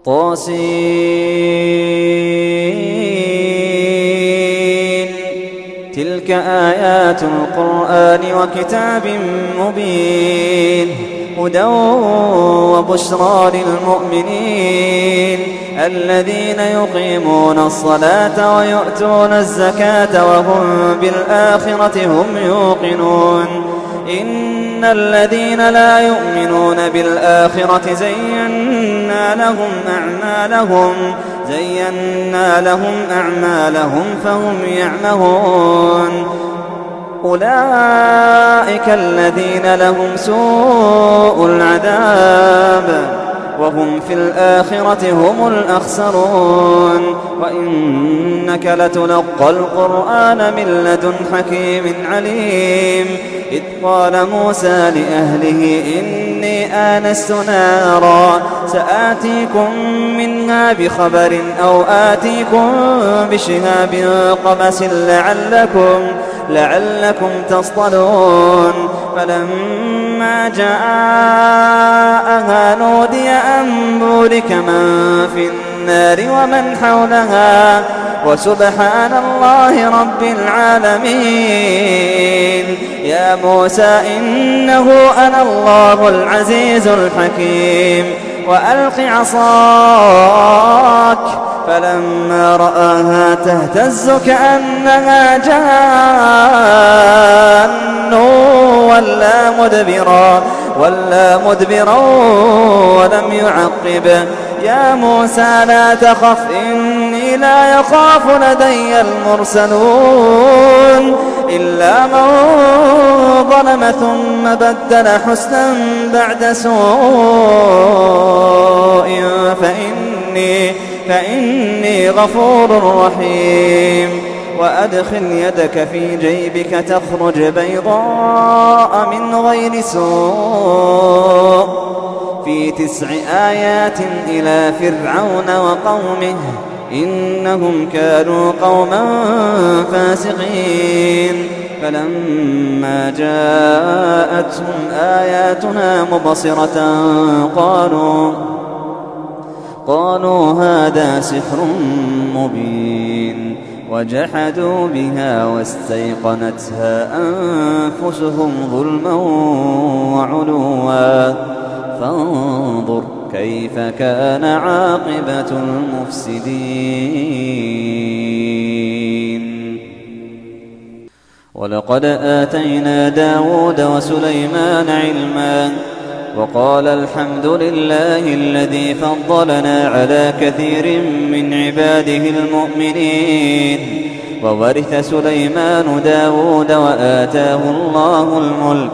طاسين. تلك آيات القرآن وكتاب مبين، هدى وبشرى للمؤمنين الذين يقيمون الصلاة ويؤتون الزكاة وهم بالآخرة هم يوقنون. إن الذين لا يؤمنون بالآخرة زينا لهم أعمالهم فهم يعمهون. أولئك الذين لهم سوء العذاب وهم في الآخرة هم الأخسرون. وإنك لتلقى القرآن من لدن حكيم عليم. إذ قال موسى لأهله إني آنست نارا سآتيكم منها بخبر أو آتيكم بشهاب قبس لعلكم تصطلون. فلما جاءها نودي أن بورك من في النار ومن حولها وسبحان الله رب العالمين. يا موسى إنه أنا الله العزيز الحكيم وألق عصاك. فلما رآها تهتز كأنها جان ولا مدبرا ولم يعقب. يا موسى لا تخف إني لا يخاف لدي المرسلون إلا من ظلم ثم بدل حسنا بعد سوء فإني غفور رحيم. وأدخل يدك في جيبك تخرج بيضاء من غير سوء في 9 آيات إلى فرعون وقومه إنهم كانوا قوما فاسقين. فلما جاءتهم آياتنا مبصرة قالوا هذا سحر مبين. وجحدوا بها واستيقنتها أنفسهم ظلما وعلوا فانظر كيف كان عاقبة المفسدين. ولقد آتينا داود وسليمان علما وقال الحمد لله الذي فضلنا على كثير من عباده المؤمنين. وورث سليمان داود وآتاه الله الملك.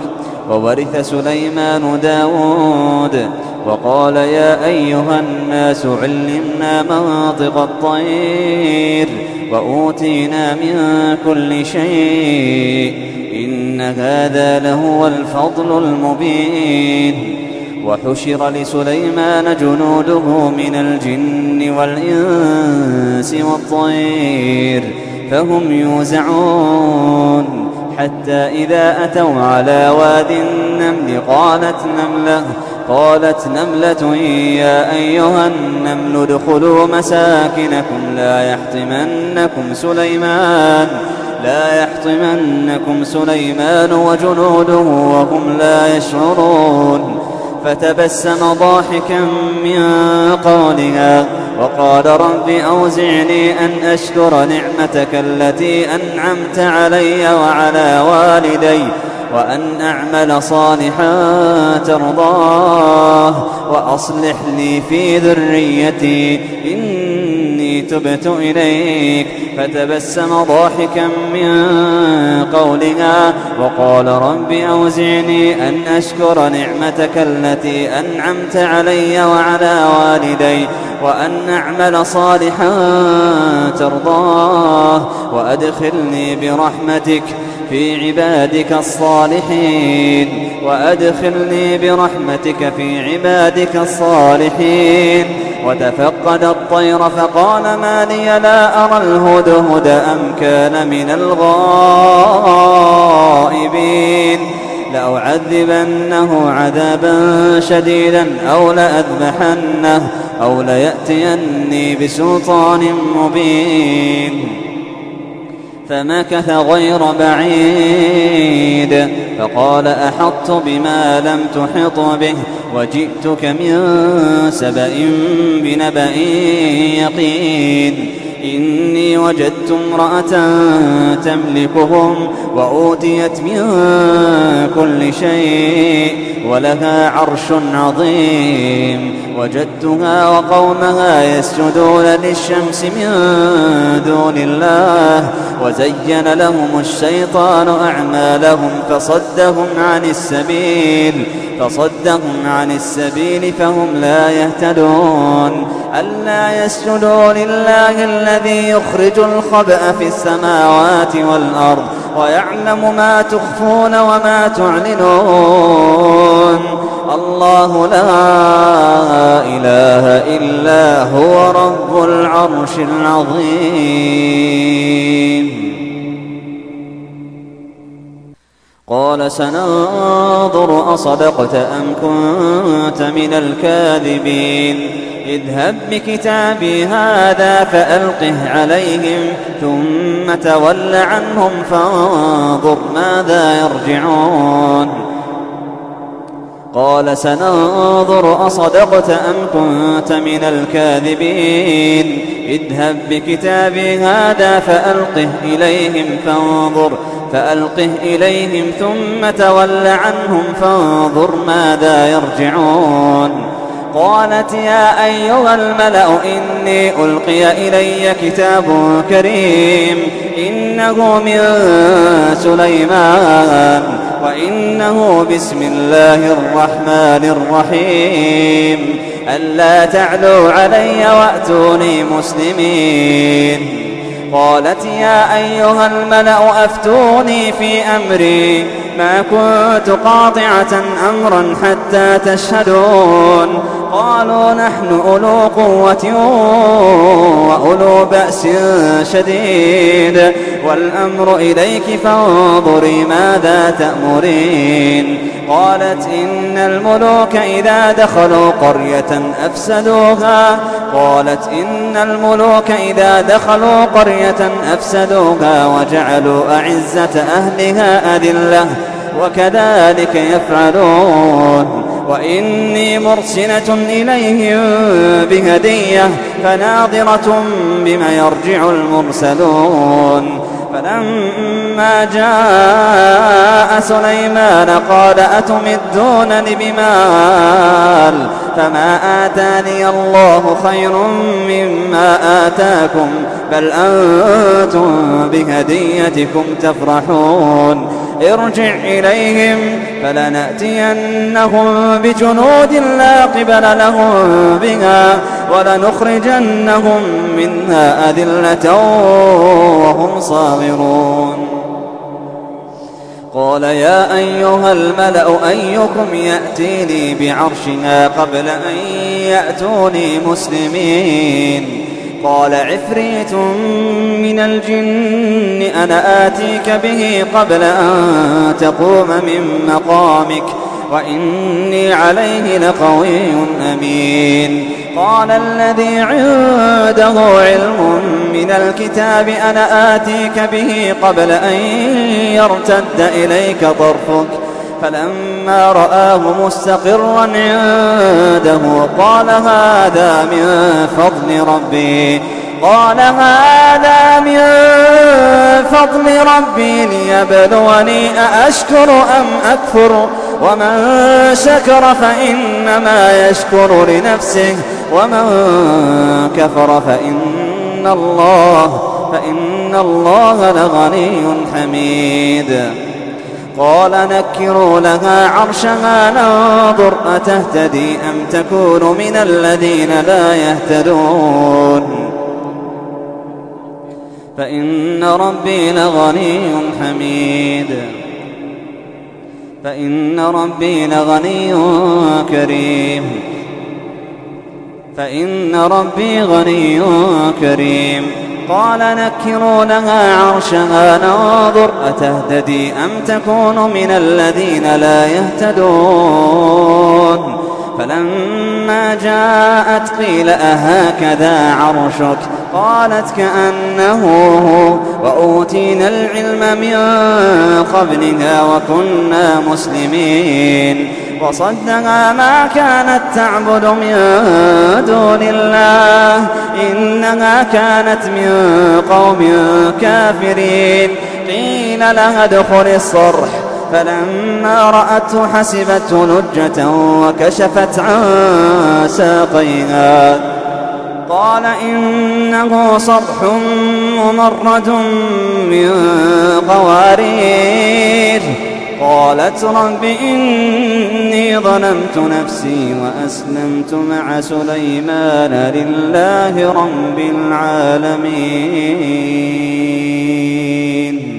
وقال يا أيها الناس علمنا منطق الطير وأوتينا من كل شيء إن هذا لهو الفضل المبين. وحشر لسليمان جنوده من الجن والإنس والطير فهم يوزعون حتى إذا أتوا على واد النمل قالت نملة يا أيها النمل ادخلوا مساكنكم لا يحطمنكم سليمان وجنوده وهم لا يشعرون. فتبسم ضاحكا من قولها وقال رب أوزعني أن أشكر نعمتك التي أنعمت علي وعلى والدي وأن أعمل صالحا ترضاه وأصلح لي في ذريتي إني تبت إليك. فتبسم ضاحكا من قولها وقال رب أوزعني أن أشكر نعمتك التي أنعمت علي وعلى والدي وأن أعمل صالحا ترضاه وأدخلني برحمتك في عبادك الصالحين. وتفقد الطير فقال ما لي لا أرى الهدهد أم كان من الغائبين. لأعذبنه عذابا شديدا أو لأذبحنه أو ليأتيني بسلطان مبين. فمكث غير بعيد فقال أحطت بما لم تحط به وجئتك من سبأ بنبأ يقين. إني وجدت امرأة تملكهم وأوتيت من كل شيء ولها عرش عظيم. وجدتها وقومها يسجدون للشمس من دون الله وزين لهم الشيطان أعمالهم فصدهم عن السبيل فهم لا يهتدون. ألا يسجدوا لله الذي يخرج الخبأ في السماوات والأرض ويعلم ما تخفون وما تعلنون. الله لا إله إلا هو رب العرش العظيم. قال سننظر أصدقت أم كنت من الكاذبين. اذهب بكتابي هذا فألقه عليهم ثم تول عنهم فانظر ماذا يرجعون. قال سننظر أصدقت أم كنت من الكاذبين. اذهب بكتابي هذا فألقه إليهم ثم تول عنهم فانظر ماذا يرجعون. قالت يا أيها الملأ إني ألقي إلي كتاب كريم إنه من سليمان وإنه بسم الله الرحمن الرحيم ألا تعلوا علي وأتوني مسلمين. قالت يا أيها الملأ أفتوني في أمري ما كنت قاطعة أمرا حتى تشهدون. قالوا نحن أولو قوة وأولو بأس شديد والأمر إليك فانظري ماذا تأمرين. قالت إن الملوك إذا دخلوا قرية أفسدوها وجعلوا أعزة أهلها أذلة وكذلك يفعلون. وإني مرسلة إليهم بهدية فناظرة بما يرجع المرسلون. فلما جاء سليمان قال أتمدونني بمال فما آتاني الله خير مما آتاكم بل أنتم بهديتكم تفرحون. ارجع إليهم فلنأتينهم بجنود لا قبل لهم بها ولنخرجنهم منها أذلة وهم صاغرون. قال يا أيها الملأ أيكم يأتيني بعرشها قبل أن يأتوني مسلمين. قال عفريت من الجن أنا آتيك به قبل أن تقوم من مقامك وإني عليه لقوي أمين. قال الذي عنده علم من الكتاب أنا آتيك به قبل أن يرتد إليك طرفك فلما رآه مستقرا عنده قال هذا من فضل ربي ليبلوني أأشكر أم أكفر ومن شكر فإنما يشكر لنفسه ومن كفر فإن الله لغني حميد. قال نكروا لها عرشها ننظر أتهتدي أم تكون من الذين لا يهتدون. فإن ربي لغني حميد. فإن ربي غني كريم قال نكروا لها عرشها ننظر أتهتدي أم تكون من الذين لا يهتدون فلما جاءت قيل أهكذا عرشك قالت كأنه هو وأوتينا العلم من قبلها وكنا مسلمين وصدها ما كانت تعبد من دون الله إنها كانت من قوم كافرين قيل لها ادخل الصرح فلما رأته حسبته لجة وكشفت عن ساقيها قال إنه صرح ممرد من قوارير قالت رب إني ظلمت نفسي وأسلمت مع سليمان لله رب العالمين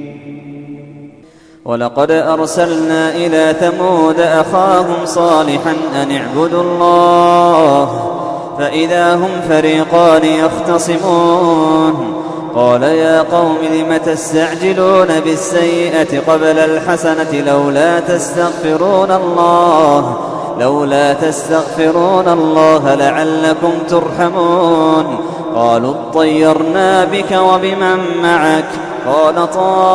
ولقد أرسلنا إلى ثمود أخاهم صالحا أن اعبدوا الله فإذا هم فريقان يختصمون قال يا قوم لم تستعجلون بالسيئة قبل الحسنة لولا تستغفرون الله لعلكم ترحمون قالوا اطيرنا بك وبمن معك قال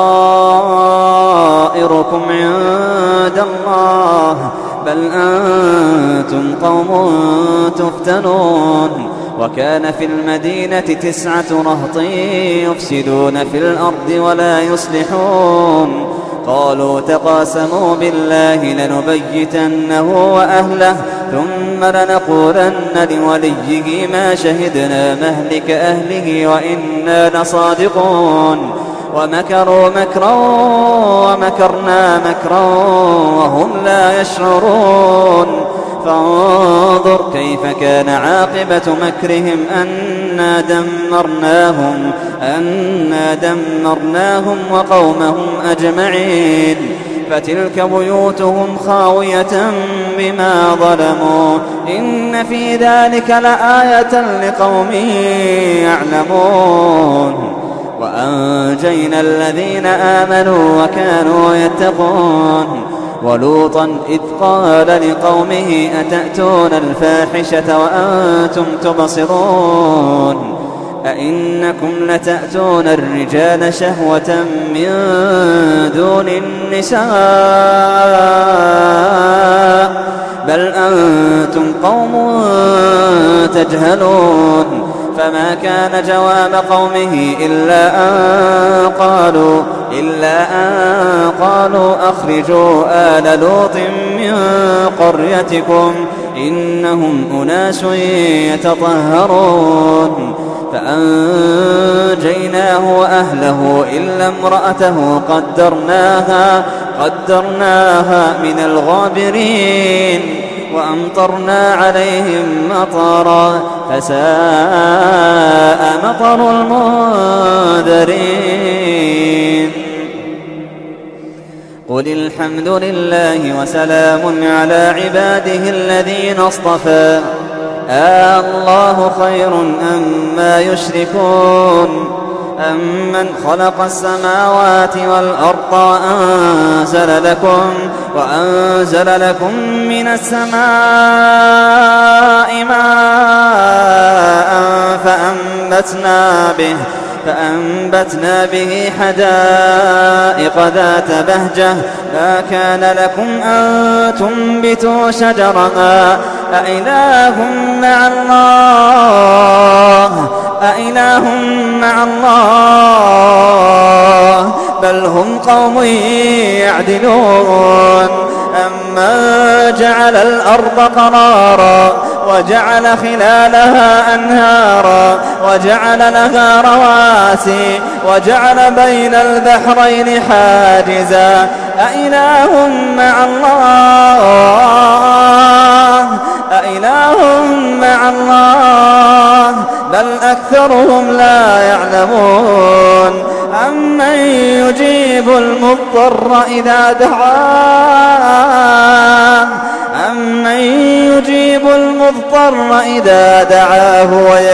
طائركم عند الله بل أنتم قوم تفتنون وكان في المدينة 9 رهط يفسدون في الأرض ولا يصلحون قالوا تقاسموا بالله لنبيتنه وأهله ثم لنقولن لوليه ما شهدنا مهلك أهله وإنا لصادقون ومكروا مكرا ومكرنا مكرا وهم لا يشعرون فانظر كيف كان عاقبة مكرهم أنا دمرناهم وقومهم أجمعين فتلك بيوتهم خاوية بما ظلموا إن في ذلك لآية لقوم يعلمون وأنجينا الذين آمنوا وكانوا يتقون ولوطا إذ قال لقومه أتأتون الفاحشة وأنتم تبصرون أئنكم لتأتون الرجال شهوة من دون النساء بل أنتم قوم تجهلون فما كان جواب قومه إلا أن قالوا أخرجوا آل لوط من قريتكم إنهم أناس يتطهرون فأنجيناه وأهله إلا امرأته قدرناها من الغابرين وأمطرنا عليهم مطرا فساء مطر المنذرين قل الحمد لله وسلام على عباده الذين اصطفى الله خير أما يشركون أمن خلق السماوات والأرض وأنزل لكم من السماء ماء فأنبتنا به حدائق ذات بهجة ما كان لكم أن تنبتوا شجرها أإله مع الله بل هم قوم يعدلون أمن جعل الأرض قرارا وجعل خلالها أنهارا وجعل لها رواسي وجعل بين البحرين حاجزا أإله مع الله بل أكثرهم لا يعلمون أمن يجيب المضطر إذا دعاه أمن يجيب المضطر إذا دعاه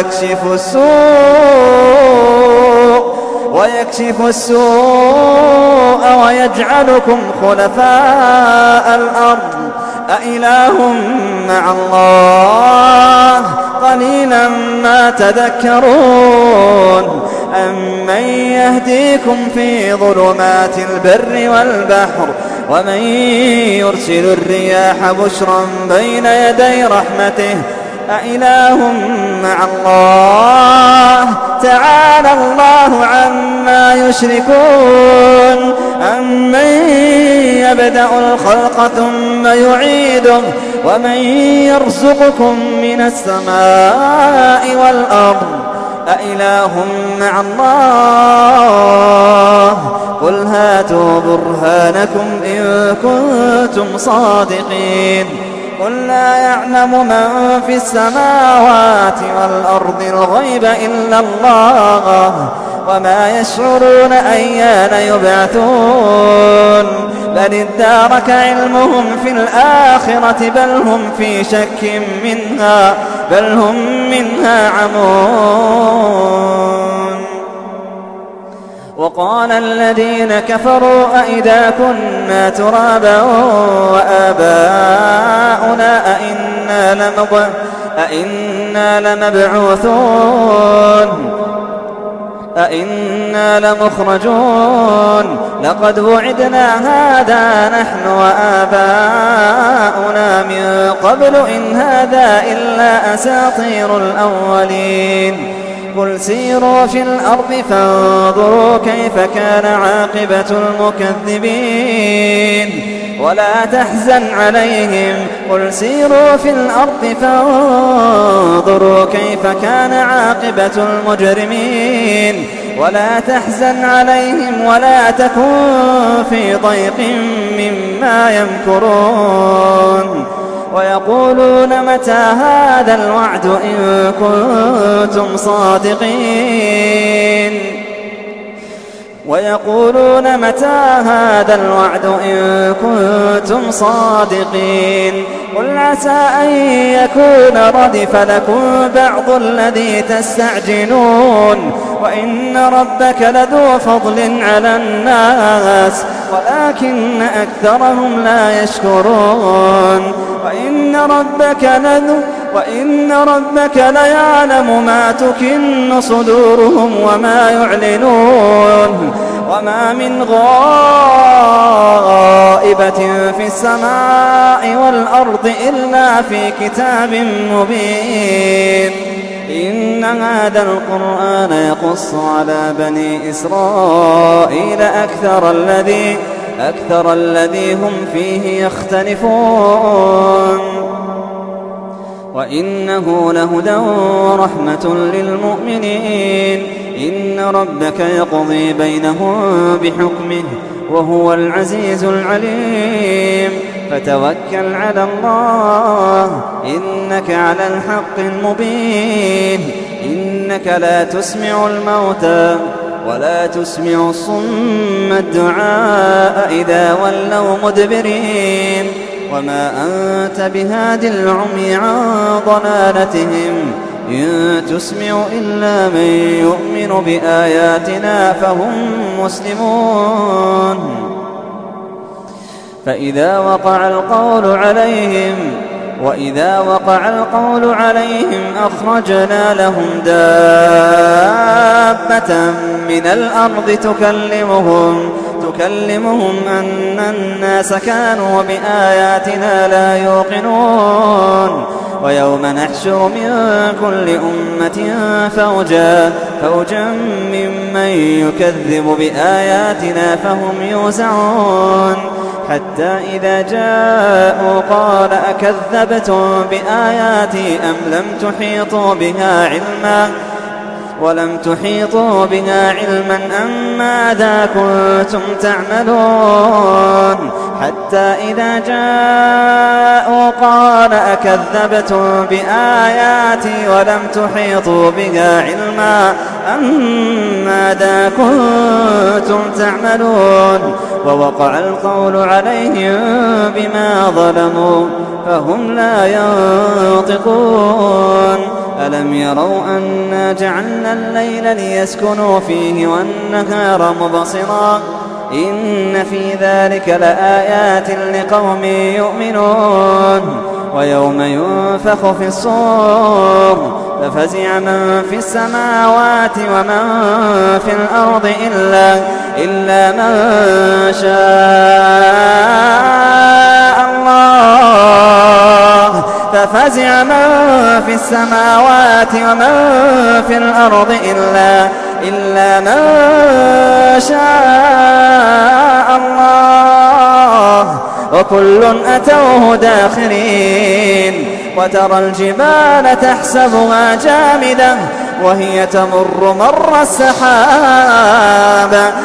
ويكشف السوء ويجعلكم خلفاء الأرض أإله مع الله قليلا ما تذكرون أمن يهديكم في ظلمات البر والبحر ومن يرسل الرياح بشرا بين يدي رحمته أإله مع الله تعالى الله عما يشركون أمن يبدأ الخلق ثم يعيده ومن يرزقكم من السماء والأرض أإله مع الله قل هاتوا برهانكم إن كنتم صادقين قل لا يعلم من في السماوات والأرض الغيب إلا الله وما يشعرون أيان يبعثون بل ادارك علمهم في الآخرة بل هم في شك منها بل هم منها عمون وقال الذين كفروا أئذا كنا ترابا وآباؤنا أئنا لمبعوثون أئنا لمخرجون لقد وعدنا هذا نحن وآباؤنا من قبل إن هذا إلا أساطير الأولين قل سيروا في الأرض فانظروا كيف كان عاقبة المكذبين ولا تحزن عليهم قل سيروا في الأرض فانظروا كيف كان عاقبة المجرمين ولا تحزن عليهم ولا تكن في ضيق مما يمكرون ويقولون متى هذا الوعد إن كنتم صادقين ويقولون متى هذا الوعد إن كنتم صادقين قل عسى أن يكون ردف لكم بعض الذي تستعجلون وإن ربك لذو فضل على الناس ولكن أكثرهم لا يشكرون وإن ربك ليعلم ما تكن صدورهم وما يعلنون وما من غائبة في السماء والأرض إلا في كتاب مبين إن هذا القرآن يقص على بني إسرائيل أكثر الذي هم فيه يختلفون وإنه لهدى ورحمة للمؤمنين إن ربك يقضي بينهم بحكمه وهو العزيز العليم فتوكل على الله إنك على الحق المبين إنك لا تسمع الموتى ولا تسمع الصم الدعاء إذا ولوا مدبرين وما أنت بهاد العمي عن ضلالتهم إن تسمع إلا من يؤمن بآياتنا فهم مسلمون وإذا وقع القول عليهم أخرجنا لهم دابة من الأرض تكلمهم أن الناس كانوا بآياتنا لا يوقنون ويوم نحشر من كل أمة فوجا ممن يكذب بآياتنا فهم يوزعون حتى إذا جاءوا قال أكذبتم بآياتي أم لم تحيطوا بها علما أم ماذا كنتم تعملون حتى إذا جاءوا قال أكذبتم بآياتي ولم تحيطوا بها علما أم ماذا كنتم تعملون ووقع القول عليهم بما ظلموا فهم لا ينطقون ألم يروا أنا جعلنا الليل ليسكنوا فيه والنهار مبصرا إن في ذلك لآيات لقوم يؤمنون ويوم ينفخ في الصور ففزع من في السماوات ومن في الأرض إلا من شاء الله ففزع من في السماوات ومن في الأرض إلا من شاء الله وكل أتوه داخرين وترى الجبال تحسبها جامدة وهي تمر مر السحاب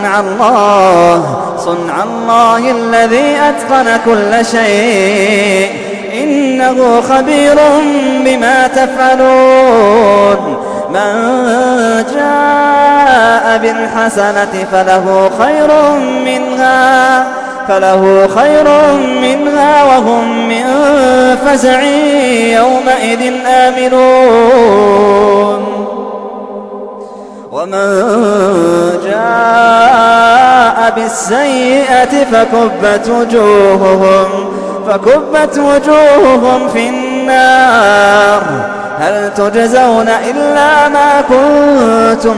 صنع الله الذي أتقن كل شيء إنه خبير بما تفعلون من جاء بالحسنة فله خير منها وهم من فزع يومئذ آمنون ومن جاء بالسيئة فكبت وجوههم في النار هل تجزون إلا ما كنتم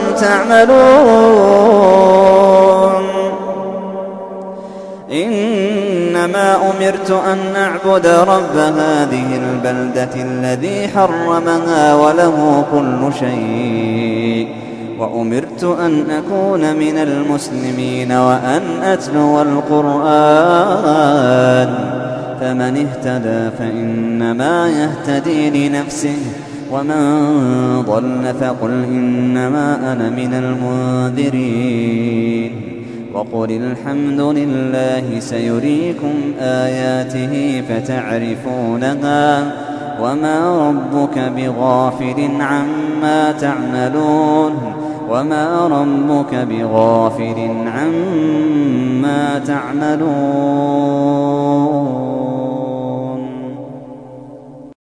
تعملون إنما أمرت أن أعبد رب هذه البلدة الذي حرمها وله كل شيء وأمرت أن أكون من المسلمين وأن أتلو القرآن فمن اهتدى فإنما يهتدي لنفسه ومن ضل فقل إنما أنا من المنذرين وقل الحمد لله سيريكم آياته فتعرفونها وما ربك بغافل عما تعملون